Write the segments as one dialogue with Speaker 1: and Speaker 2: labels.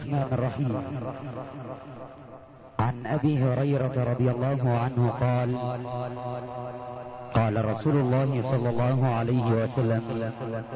Speaker 1: الرحمن الرحيم. عن أبي هريرة رضي الله عنه قال: قال رسول الله صلى الله عليه وسلم: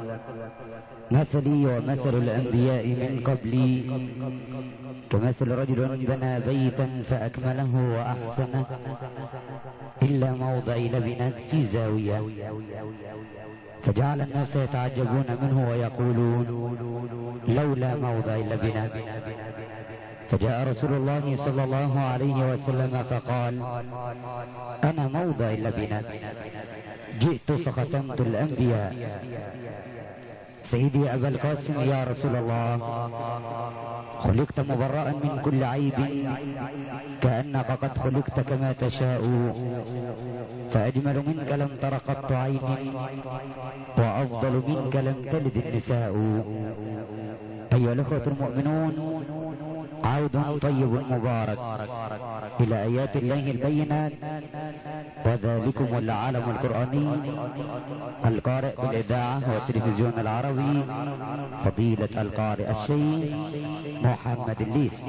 Speaker 1: مثلي ومثل الأنبياء من قبلي كمثل رجل بنى بيتا فأكمله وأحسنه إلا موضع لبنة في زاوية، فجعل الناس يتعجبون منه ويقولون: لولا موضع لبنة. فجاء رسول الله صلى الله عليه وسلم فقال: أنا موضع اللبنة، جئت فختمت الأنبياء. سيدي أبا القاسم يا رسول الله، خلقت مبرأ من كل عيب، كأنك قد خلقت كما تشاء، فأجمل منك لم تر قط عين، وأفضل منك لم تلد النساء. أيها الأخوة المؤمنون، عود طيب مبارك إلى آيات الله البينات، وذلكم العالم القرآني القارئ بالإذاعة والتلفزيون العربي فضيلة القارئ الشيخ محمد الليث.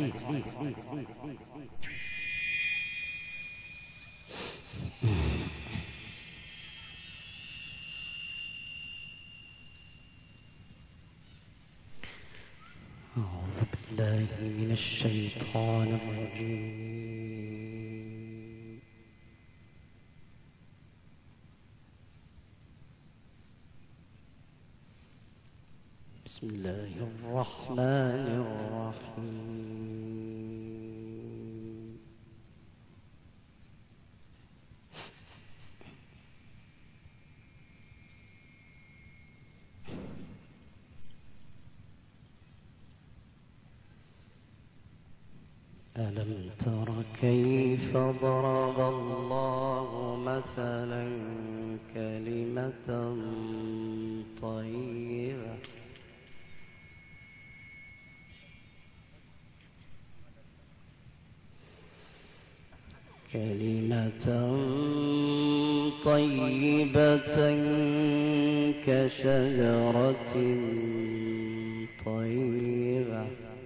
Speaker 1: أعوذ بالله من الشيطان الرجيم. بسم الله الرحمن الرحيم. ألم تر كيف ضرب الله مثلا كلمة طيبة كشجرة طيبة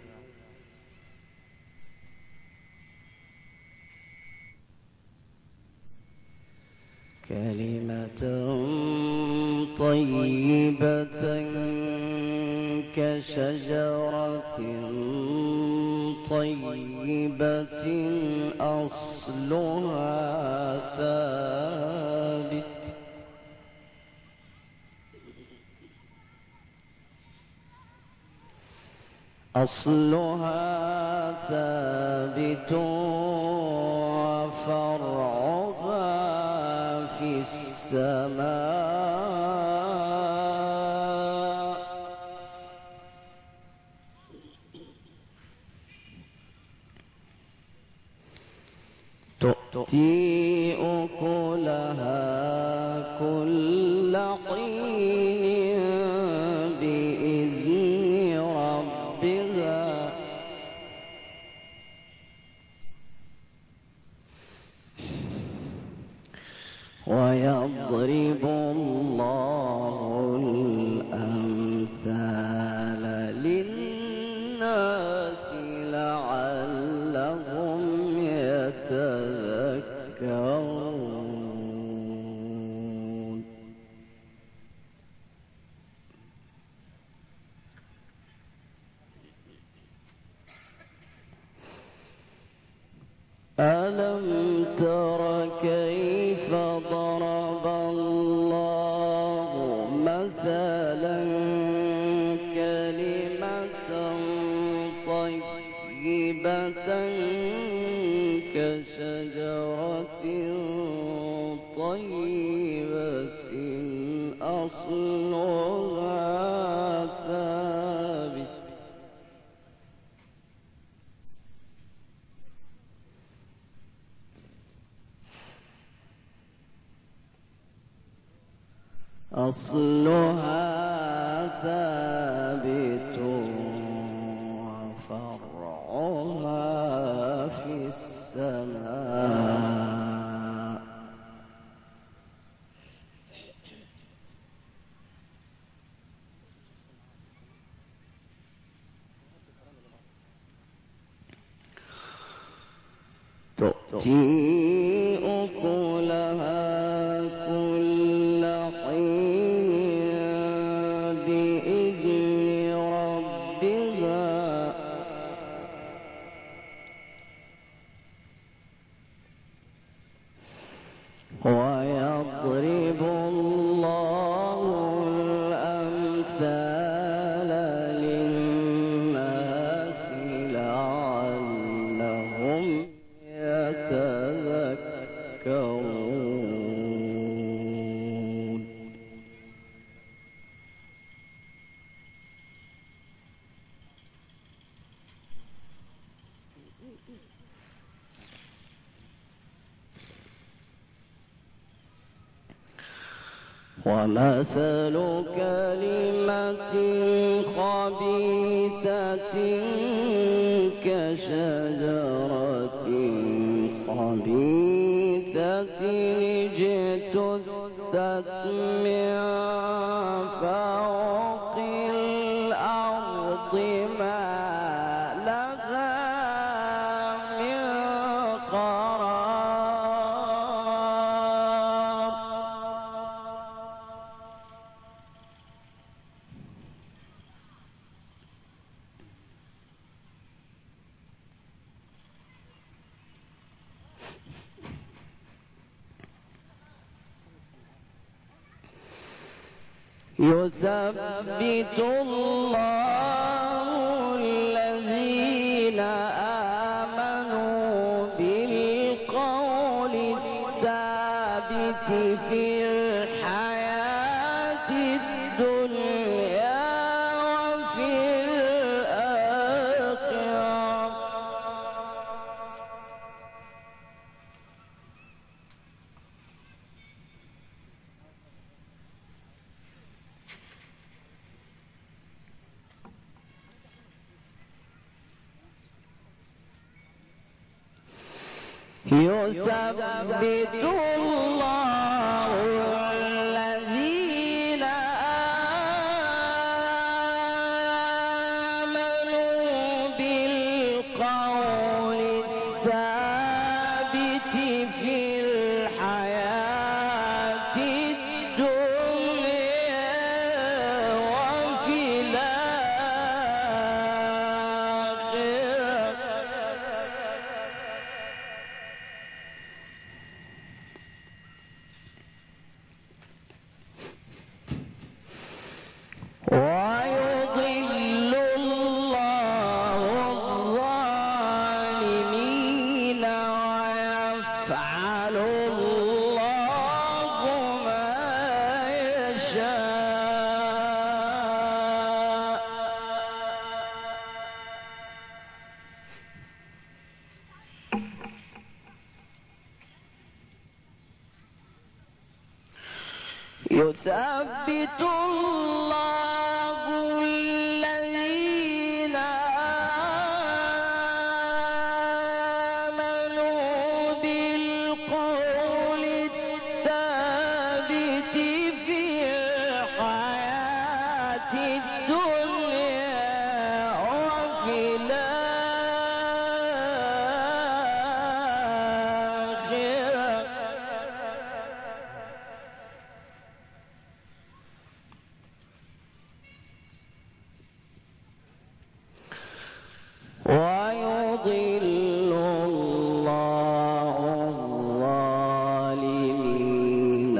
Speaker 1: كشجرة طيبة أصلها ثابت وفرعها في السماء. تؤتي أكلها كل حين بإذن ربها ويضرب الله الأمثال للناس لعلهم يتذكرون. ألم تر كيف ضرب الله مثلا كلمة طيبة كشجرة طيبة أصلها ثابت وفرعها في السماء. تؤتي أكلها كل حين بإذن ربها ويضرب الله الأمثال للناس لعلهم يتذكرون. ومثل كلمة خبيثة كشجرة خبيثة اجتثت من فوق الأرض ما لها من قرار. يثبت الله الذين آمنوا بالقول الثابت في الحياة الدنيا وفي الآخرة. يثبت الله الذين آمنوا بالقول الثابت في الحياة الدنيا وفي الآخرة. ويضل الله الظالمين ويفعل الله ما يشاء. يثبت الله الذين آمنوا بالقول الثابت في الحياة الدنيا وفي الآخرة. ويضل الله الظالمين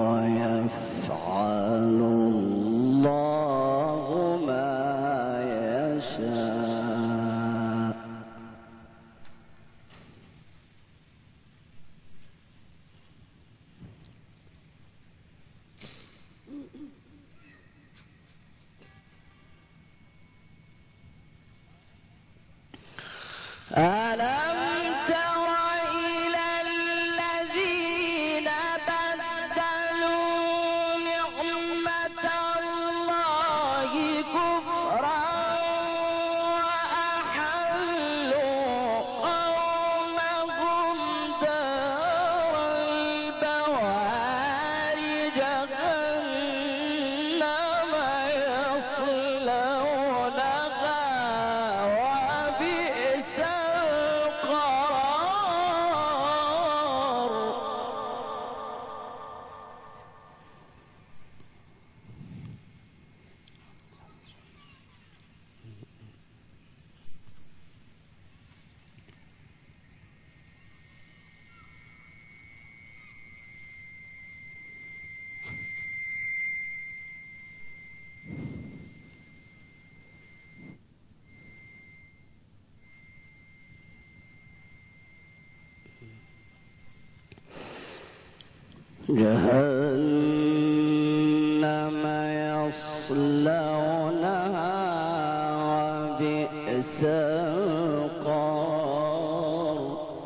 Speaker 1: ويفعل الله ما يشاء. ألم تر إلى الذين بدلوا نعمة الله كفرا وأحلوا قومهم دار البوار جهنم يصلونها وبئس القرار. جهنم يصلونها وبئس القرار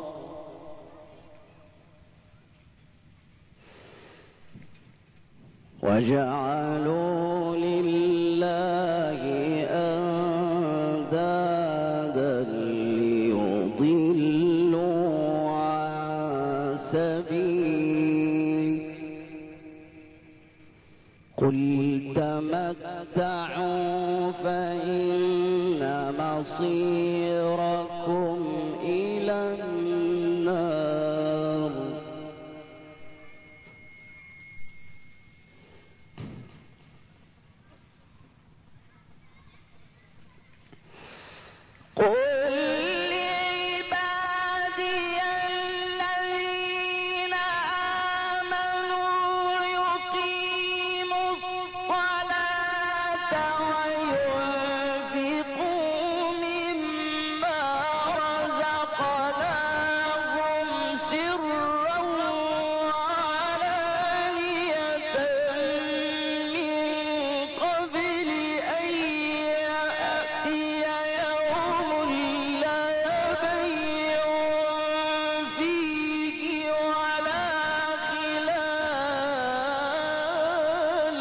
Speaker 1: وجعلوا لله أندادا ليضلوا عن سبيله قل تمتعوا فإن مصيركم إلى النار قل لعبادي الذين آمنوا يقيموا الصلاة وينفقوا مما رزقناهم سرا وعلانية من قبل أن يأتي يوم لا بيع فيه ولا خلال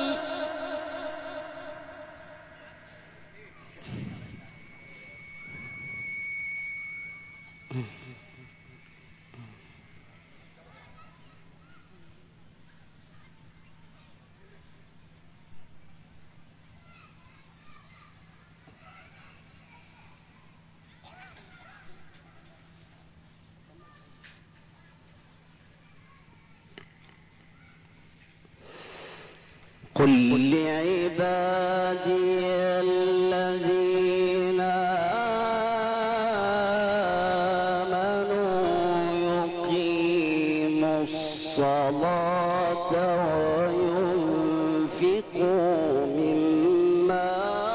Speaker 1: قل لعبادي الذين آمنوا يقيموا الصلاة وينفقوا مما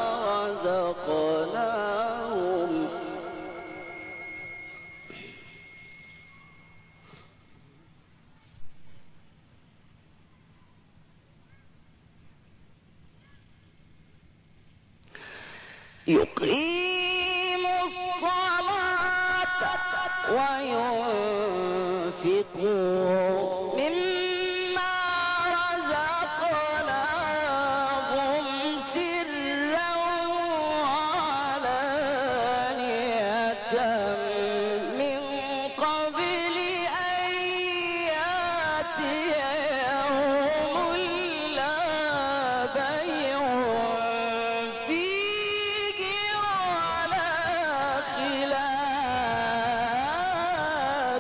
Speaker 1: رزقناهم يقيموا الصلاة وينفقوا مما رزقناهم سرا وعلانية من قبل أن يأتي يوم لا بيع فيه ولا خلال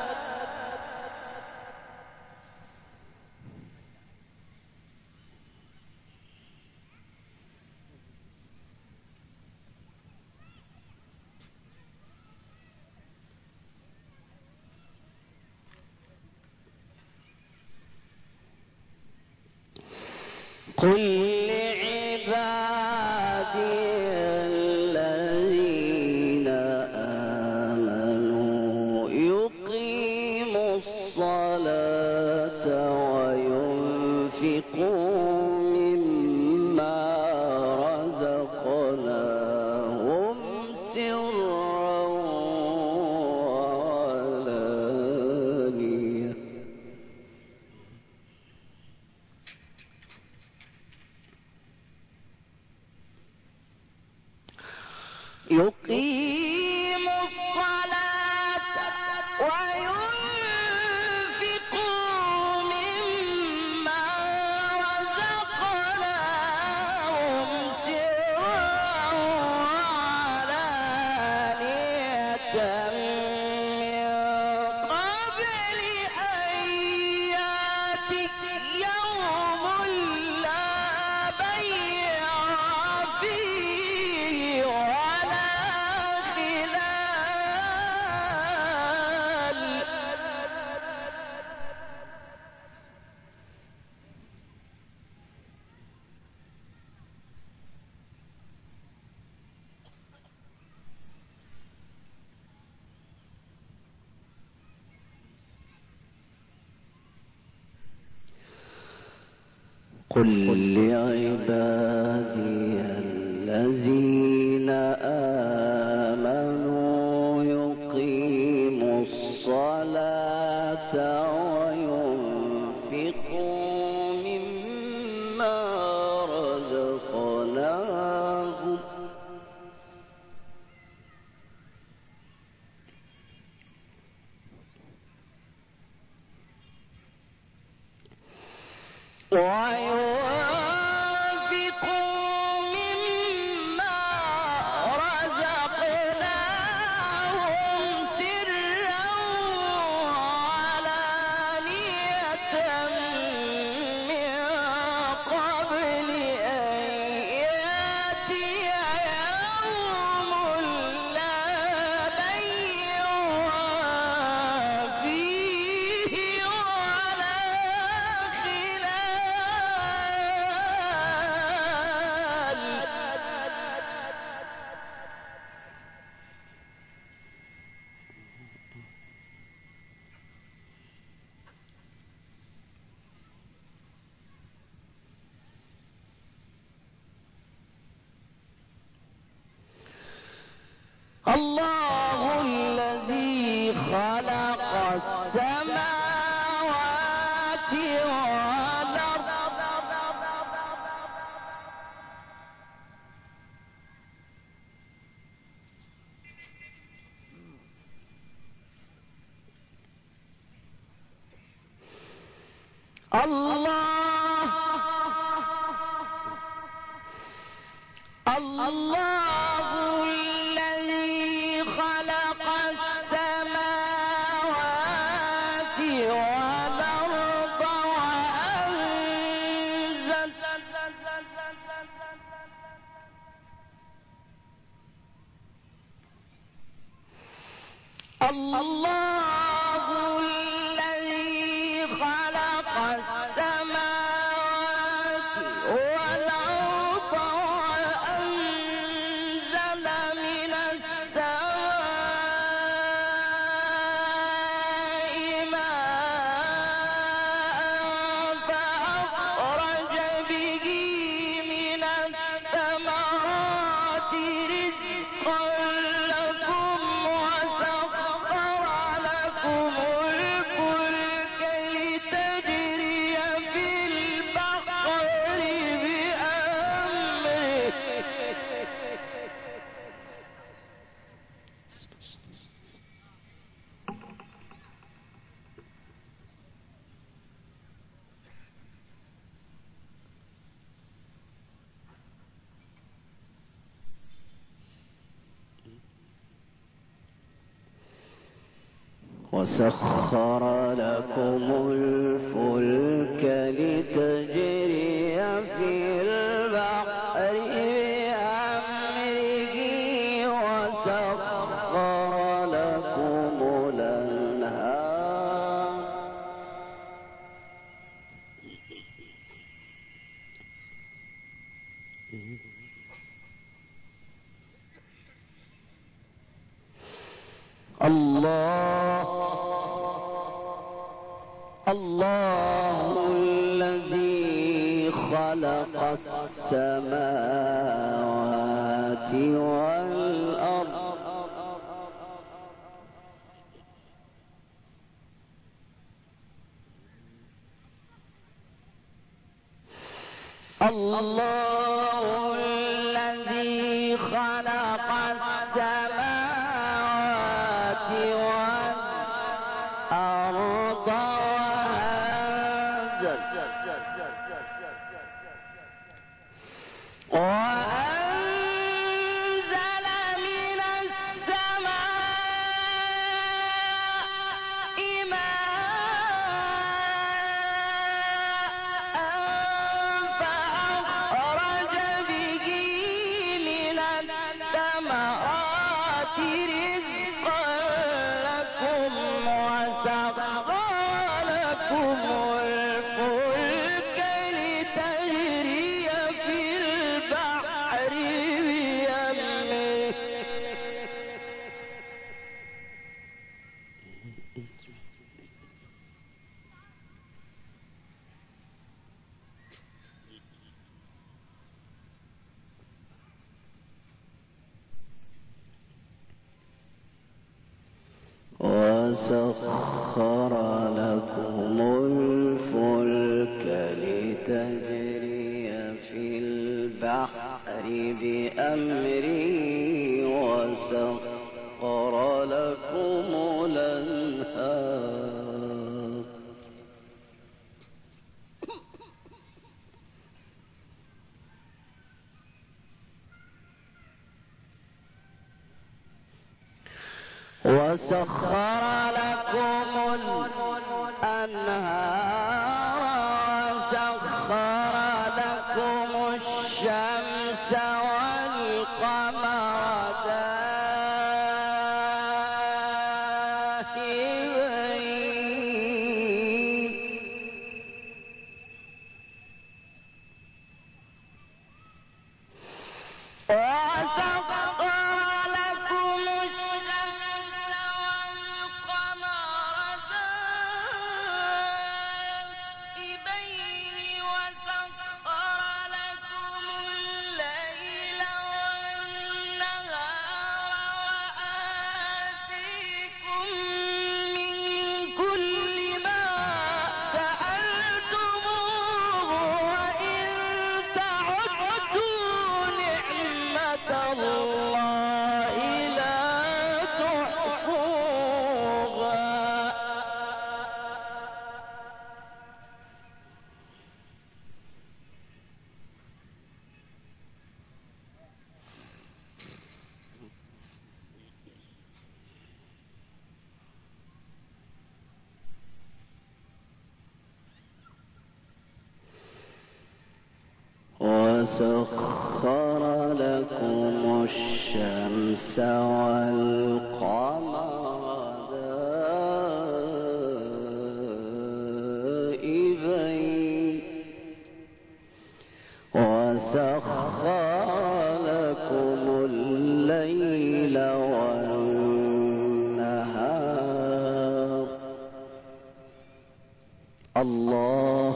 Speaker 1: قل لعبادي الذين آمنوا يقيموا الصلاة وينفقوا مما رزقناهم سرا وعلانية يقيموا الصلاة وينفقوا مما رزقناهم سرا وعلانية من قبل أن يأتي يوم لا بيع فيه ولا خلال قل لعبادي الذين آمنوا يقيموا الصلاة وينفقوا مما رزقناهم الله الذي خلق السماوات والأرض الله الذي خلق السماوات والأرض وأنزل الله الذي خلق السماوات والأرض وأنزل من السماء ماء فأخرج به من الثمرات رزقا لكم وسخر لكم الفلك لتجري في البحر بأمره وسخر لكم الفلك لتجري في البحر بأمره وسخر لكم الأنهار الله الذي خلق السماوات والأرض الله الذي خلق السماوات والأرض وأنزل من السماء ماء فأخرج به من الثمرات رزقا لكم وسخر وسخر لكم الفلك لتجري في البحر بأمره وسخر لكم الأنهار وسخر لكم الأنهار وسخر لكم الشمس والقمر دائبين وسخر لكم الشمس والقمر دائبين وسخر لكم الليل والنهار وآتيكم من كل ما سألتموه وإن تعدوا نعمة الله لا تحصوها وسخر لكم الشمس والقمر دائبين وسخر لكم الليل والنهار الله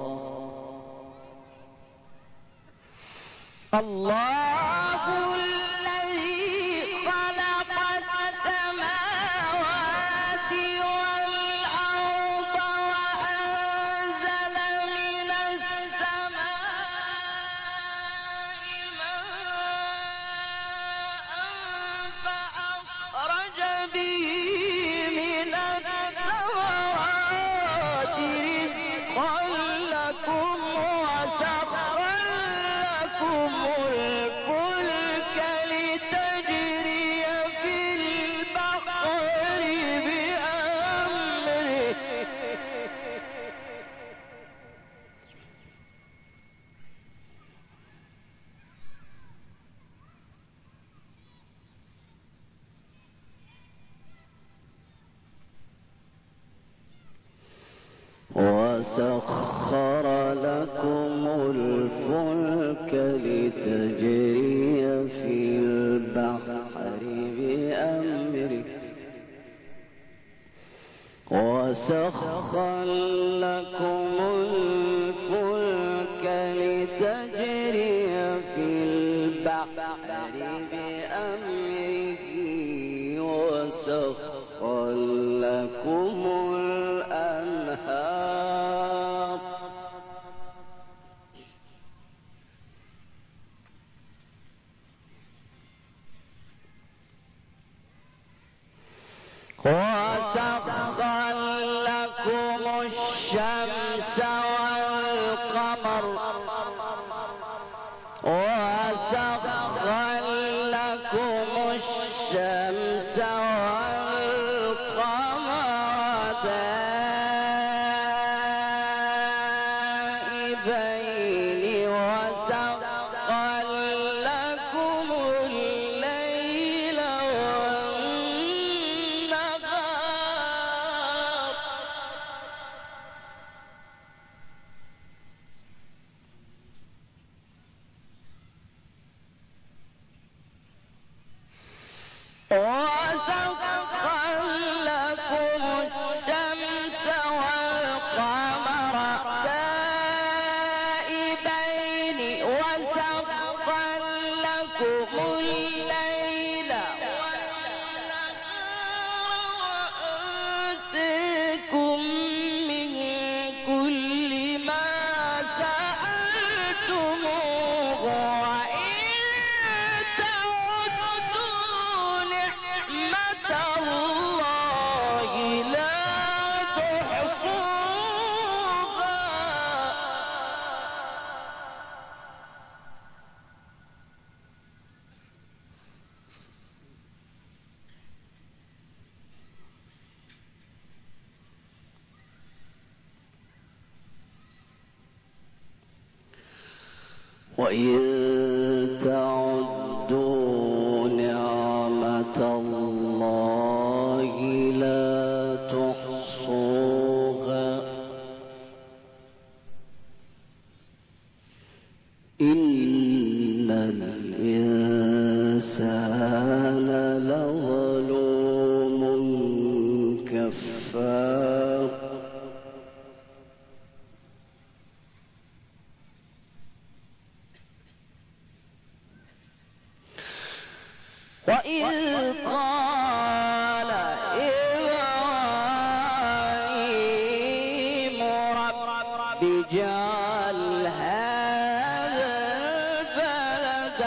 Speaker 1: الذي خلق السماوات والأرض وأنزل من السماء ماء فأخرج به من الثمرات رزقا لكم وسخر لكم الفلك لتجري في البحر بأمره وسخر لكم الفلك لتجري في البحر بأمره وسخر لكم الفلك لتجري في البحر بأمره وسخر لكم الأنهار وسخر لكم الشمس والقمر وسخر لكم الشمس والقمر دائبين وسخر لكم الليل والنهار وسخر لكم الشمس والقمر دائبين وسخر لكم الليل والنهار وإن تعدوا نعمة الله لا تحصوها إن الإنسان لظلوم كفار وإذ قال إبراهيم رب اجعل هذا البلد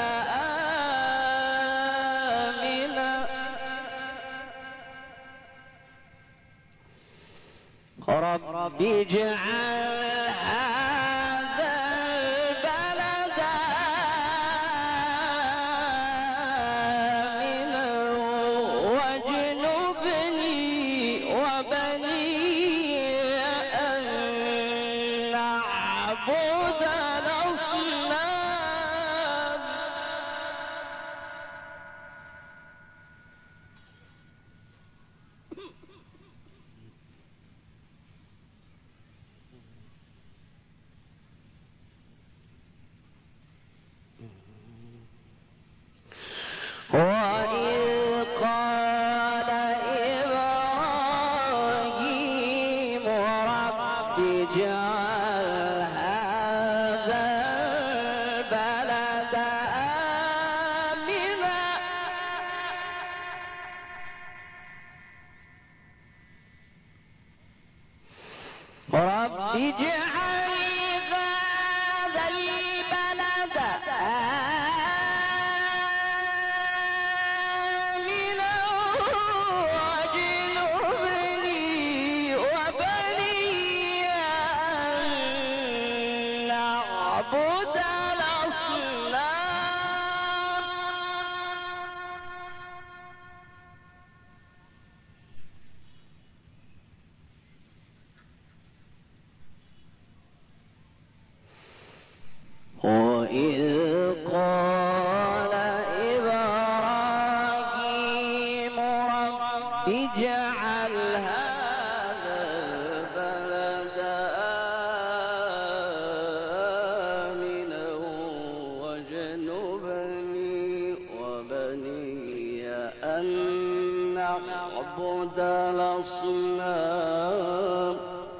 Speaker 1: آمنا رب اجعل هذا البلد آمنا واجنبني وبني أن نعبد الأصنام وإذ قال إبراهيم رب اجعل هذا البلد آمنا رب اجعل هذا البلد آمنا واجنبني وبني أن نعبد الأصنام وإذ قال إبراهيم رب اجعل هذا البلد آمنا واجنبني وبني أن نعبد الأصنام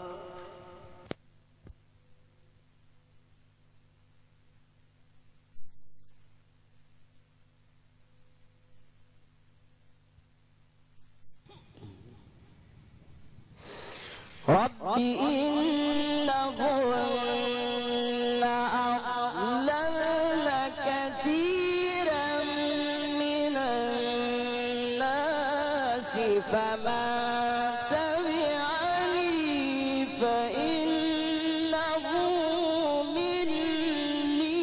Speaker 1: رب إنهن أضللن كثيرا من الناس فمن تبعني فإنه مني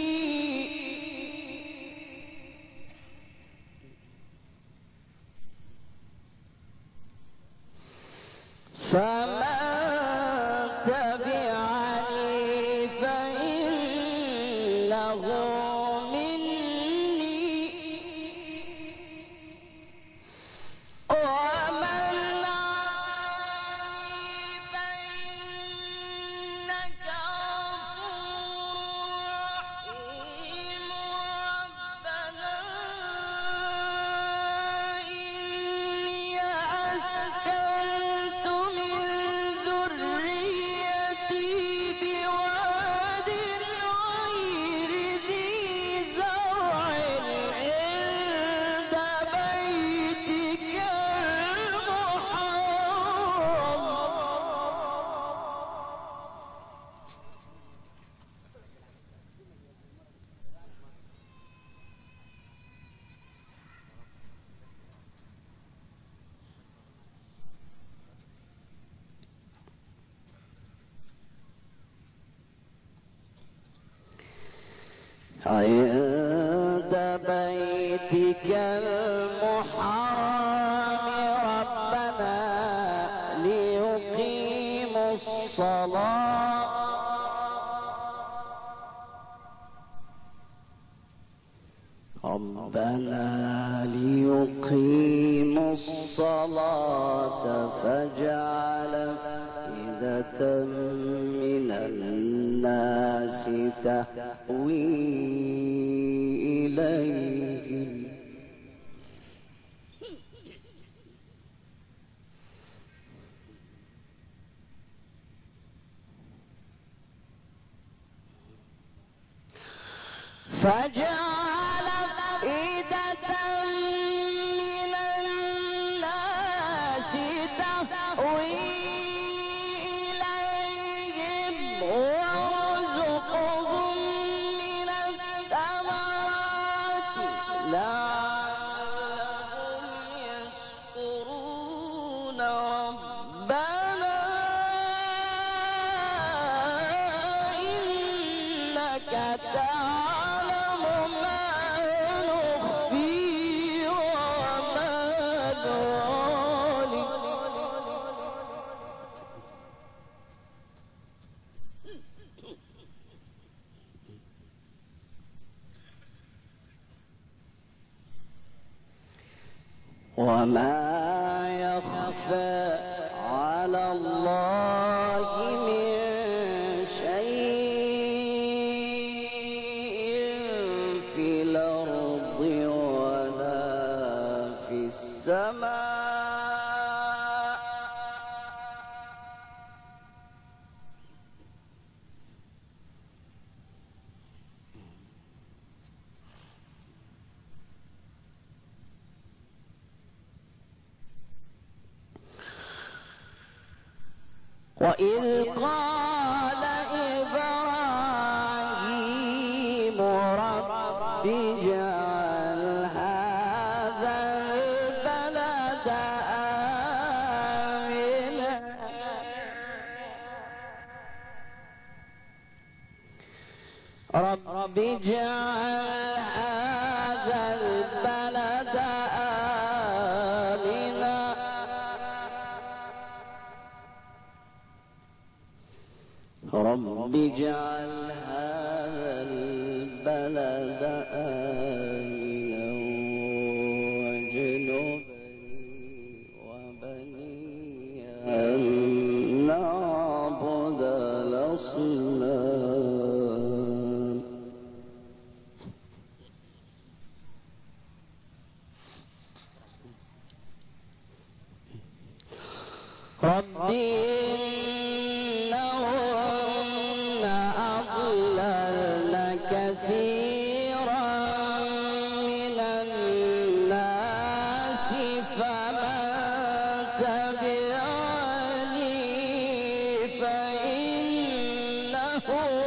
Speaker 1: تبعني فإنه مني ومن عصاني فإنك غفور رحيم ربنا إني أسكنت من ذريتي بواد غير ذي زرع عند بيتك عند بيتك المحرم ربنا ليقيموا الصلاة ربنا ليقيموا الصلاة فاجعل أفئدة من الناس تهوي إليهم فاجعل أفئدة من الناس تهوي إليهم وارزقهم من الثمرات لعلهم يشكرون ربنا إنك تعلم ما نخفي وما نعلن وما يخفى على الله من شيء في الأرض ولا في السماء وإذ قال إبراهيم رب اجعل هذا البلد آمنا رب اجعل هذا البلد آمنا رب اجعل هذا البلد آمنا واجنبني وبني أن نعبد الأصنام ربي